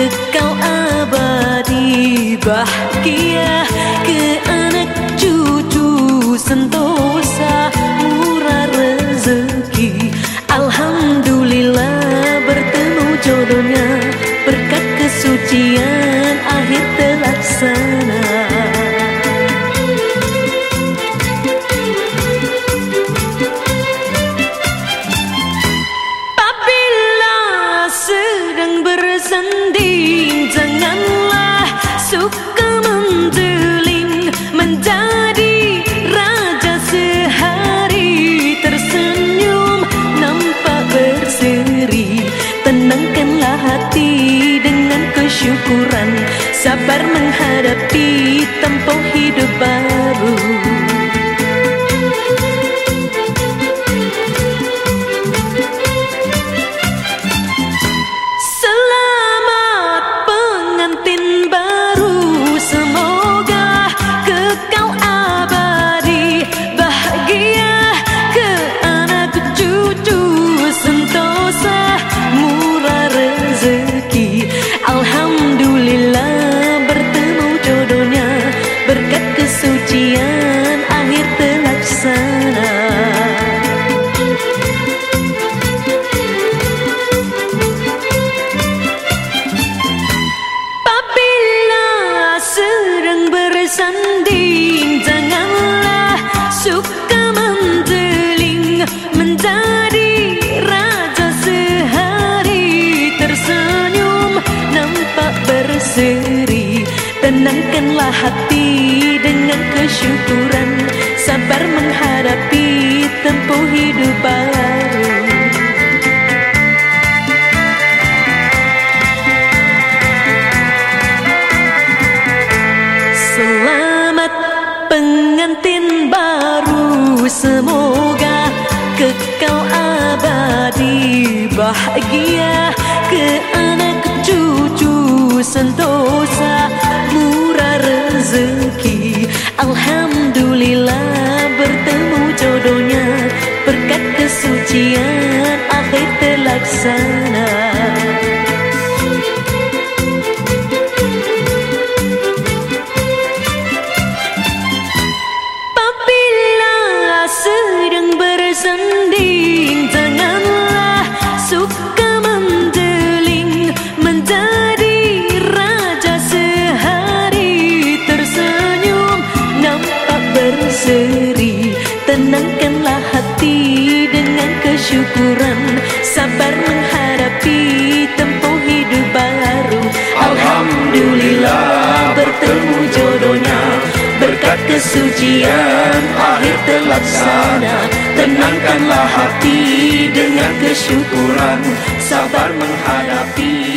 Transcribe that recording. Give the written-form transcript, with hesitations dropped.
kekal abadi, bahagia ke anak cucu sentosa, murah rezeki. Alhamdulillah bertemu jodohnya, berkat kesucian akhir terlaksana. Apabila sedang bersanding, janganlah suka mendeling, menjadi raja sehari, tersenyum nampak berseri. Tenangkanlah hati dengan kesyukuran, sabar menghadapi tempoh hidup baru. Selamat pengantin baru, semoga kekal abadi, bahagia ke anak cucu sentosa, murah rezeki. Alhamdulillah bertemu jodohnya, berkat kesucian akhir terlaksana. Apabila sedang bersanding, janganlah suka mendeling, menjadi raja sehari, tersenyum nampak berseri. Tenangkanlah hati dengan kesyukuran, sabar menghadapi tempoh hidup baru. Selamat pengantin baru, semoga kekal abadi, bahagia ke anak cucu sentosa, murah rezeki. Alhamdulillah bertemu jodohnya, berkat kesucian akhir terlaksana. Sedang bersanding, janganlah suka mendeling, menjadi raja sehari, tersenyum nampak berseri. Tenangkanlah hati dengan kesyukuran, sabar menghadapi tempoh hidup baru. Alhamdulillah bertemu jodohnya, berkat kesucian akhir terlaksana. Tenangkanlah hati dengan kesyukuran, sabar menghadapi